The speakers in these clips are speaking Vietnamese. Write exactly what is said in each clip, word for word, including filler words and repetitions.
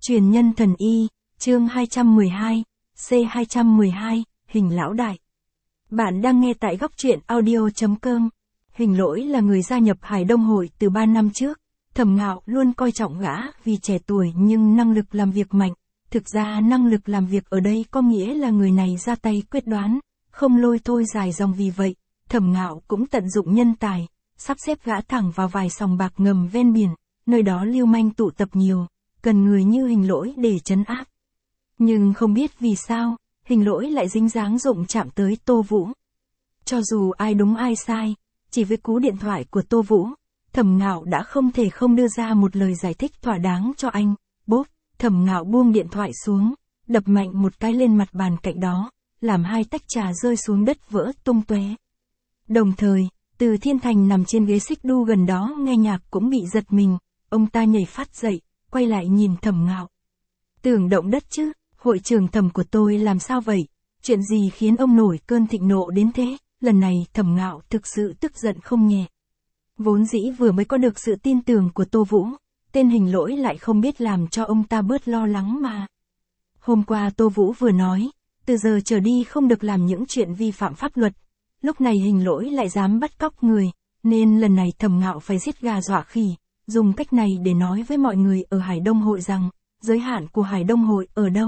Truyền nhân thần y, chương hai trăm mười hai, C hai trăm mười hai, Hình lão đại. Bạn đang nghe tại góc truyện audio chấm com. Hình Lỗi là người gia nhập Hải Đông Hội từ ba năm trước. Thẩm Ngạo luôn coi trọng gã vì trẻ tuổi nhưng năng lực làm việc mạnh. Thực ra năng lực làm việc ở đây có nghĩa là người này ra tay quyết đoán, không lôi thôi dài dòng. Vì vậy, Thẩm Ngạo cũng tận dụng nhân tài, sắp xếp gã thẳng vào vài sòng bạc ngầm ven biển, nơi đó lưu manh tụ tập nhiều, cần người như Hình Lỗi để trấn áp. Nhưng không biết vì sao, Hình Lỗi lại dính dáng dụng chạm tới Tô Vũ. Cho dù ai đúng ai sai, chỉ với cú điện thoại của Tô Vũ, Thẩm Ngạo đã không thể không đưa ra một lời giải thích thỏa đáng cho anh. Bốp, Thẩm Ngạo buông điện thoại xuống, đập mạnh một cái lên mặt bàn cạnh đó, làm hai tách trà rơi xuống đất vỡ tung tóe. Đồng thời, Từ Thiên Thành nằm trên ghế xích đu gần đó nghe nhạc cũng bị giật mình, ông ta nhảy phát dậy, quay lại nhìn Thẩm Ngạo. Tưởng động đất chứ, hội trưởng Thẩm của tôi làm sao vậy? Chuyện gì khiến ông nổi cơn thịnh nộ đến thế? Lần này Thẩm Ngạo thực sự tức giận không nhẹ. Vốn dĩ vừa mới có được sự tin tưởng của Tô Vũ, tên Hình Lỗi lại không biết làm cho ông ta bớt lo lắng mà. Hôm qua Tô Vũ vừa nói, từ giờ trở đi không được làm những chuyện vi phạm pháp luật. Lúc này Hình Lỗi lại dám bắt cóc người, nên lần này Thẩm Ngạo phải giết gà dọa khỉ, dùng cách này để nói với mọi người ở Hải Đông Hội rằng, giới hạn của Hải Đông Hội ở đâu?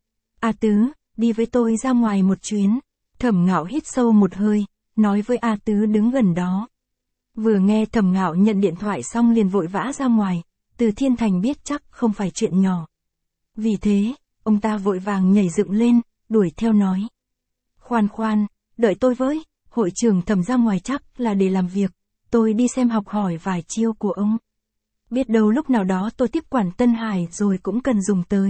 A Tứ, đi với tôi ra ngoài một chuyến. Thẩm Ngạo hít sâu một hơi, nói với A Tứ đứng gần đó. Vừa nghe Thẩm Ngạo nhận điện thoại xong liền vội vã ra ngoài, Từ Thiên Thành biết chắc không phải chuyện nhỏ. Vì thế, ông ta vội vàng nhảy dựng lên, đuổi theo nói. Khoan khoan, đợi tôi với, hội trưởng Thẩm ra ngoài chắc là để làm việc, tôi đi xem học hỏi vài chiêu của ông. Biết đâu lúc nào đó tôi tiếp quản Tân Hải rồi cũng cần dùng tới.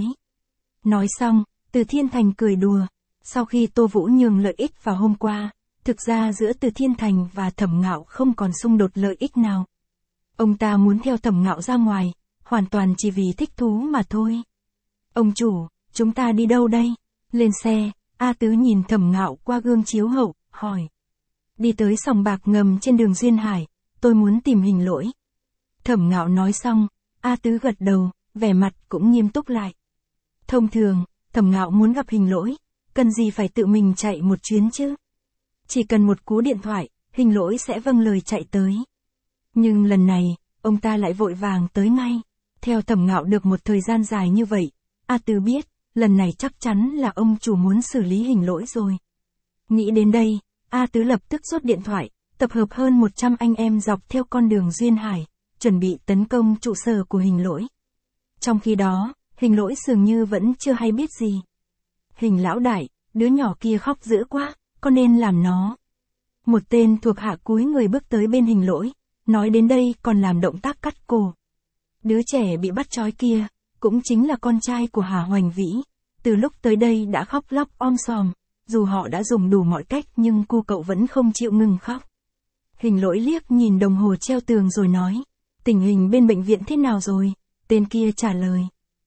Nói xong, Từ Thiên Thành cười đùa. Sau khi Tô Vũ nhường lợi ích vào hôm qua, thực ra giữa Từ Thiên Thành và Thẩm Ngạo không còn xung đột lợi ích nào. Ông ta muốn theo Thẩm Ngạo ra ngoài, hoàn toàn chỉ vì thích thú mà thôi. Ông chủ, chúng ta đi đâu đây? Lên xe, A Tứ nhìn Thẩm Ngạo qua gương chiếu hậu, hỏi. Đi tới sòng bạc ngầm trên đường Duyên Hải, tôi muốn tìm Hình Lỗi. Thẩm Ngạo nói xong, A Tứ gật đầu, vẻ mặt cũng nghiêm túc lại. Thông thường, Thẩm Ngạo muốn gặp Hình Lỗi, cần gì phải tự mình chạy một chuyến chứ? Chỉ cần một cú điện thoại, Hình Lỗi sẽ vâng lời chạy tới. Nhưng lần này, ông ta lại vội vàng tới ngay. Theo Thẩm Ngạo được một thời gian dài như vậy, A Tứ biết, lần này chắc chắn là ông chủ muốn xử lý Hình Lỗi rồi. Nghĩ đến đây, A Tứ lập tức rút điện thoại, tập hợp hơn một trăm anh em dọc theo con đường Duyên Hải, chuẩn bị tấn công trụ sở của Hình Lỗi. Trong khi đó, Hình Lỗi dường như vẫn chưa hay biết gì. Hình lão đại, đứa nhỏ kia khóc dữ quá, có nên làm nó? Một tên thuộc hạ cúi người bước tới bên Hình Lỗi, nói đến đây còn làm động tác cắt cổ. Đứa trẻ bị bắt trói kia, cũng chính là con trai của Hà Hoành Vĩ, từ lúc tới đây đã khóc lóc om sòm, dù họ đã dùng đủ mọi cách nhưng cô cậu vẫn không chịu ngừng khóc. Hình Lỗi liếc nhìn đồng hồ treo tường rồi nói, tình hình bên bệnh viện thế nào rồi? Tên kia trả lời.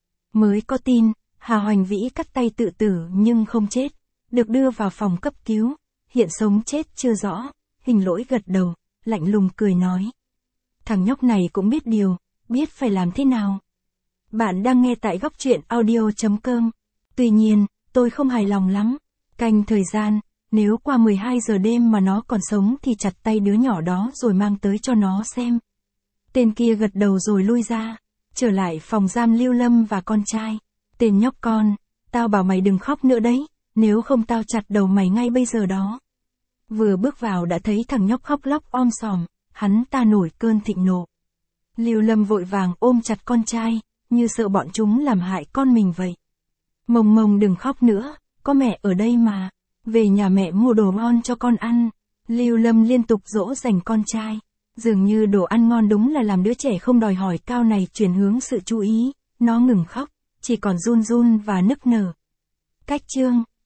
Mới có tin, Hà Hoành Vĩ cắt tay tự tử nhưng không chết, được đưa vào phòng cấp cứu, hiện sống chết chưa rõ. Hình Lỗi gật đầu, lạnh lùng cười nói. Thằng nhóc này cũng biết điều, biết phải làm thế nào. Bạn đang nghe tại góc truyện audio chấm com. Tuy nhiên, tôi không hài lòng lắm. Canh thời gian, nếu qua mười hai giờ đêm mà nó còn sống thì chặt tay đứa nhỏ đó rồi mang tới cho nó xem. Tên kia gật đầu rồi lui ra, trở lại phòng giam Lưu Lâm và con trai. Tên nhóc con, tao bảo mày đừng khóc nữa đấy, nếu không tao chặt đầu mày ngay bây giờ đó. Vừa bước vào đã thấy thằng nhóc khóc lóc om sòm, hắn ta nổi cơn thịnh nộ. Lưu Lâm vội vàng ôm chặt con trai, như sợ bọn chúng làm hại con mình vậy. Mông Mông đừng khóc nữa, có mẹ ở đây mà, về nhà mẹ mua đồ ngon cho con ăn. Lưu Lâm liên tục dỗ dành con trai, dường như đồ ăn ngon đúng là làm đứa trẻ không đòi hỏi cao này chuyển hướng sự chú ý, nó ngừng khóc, chỉ còn run run và nức nở. Cách chương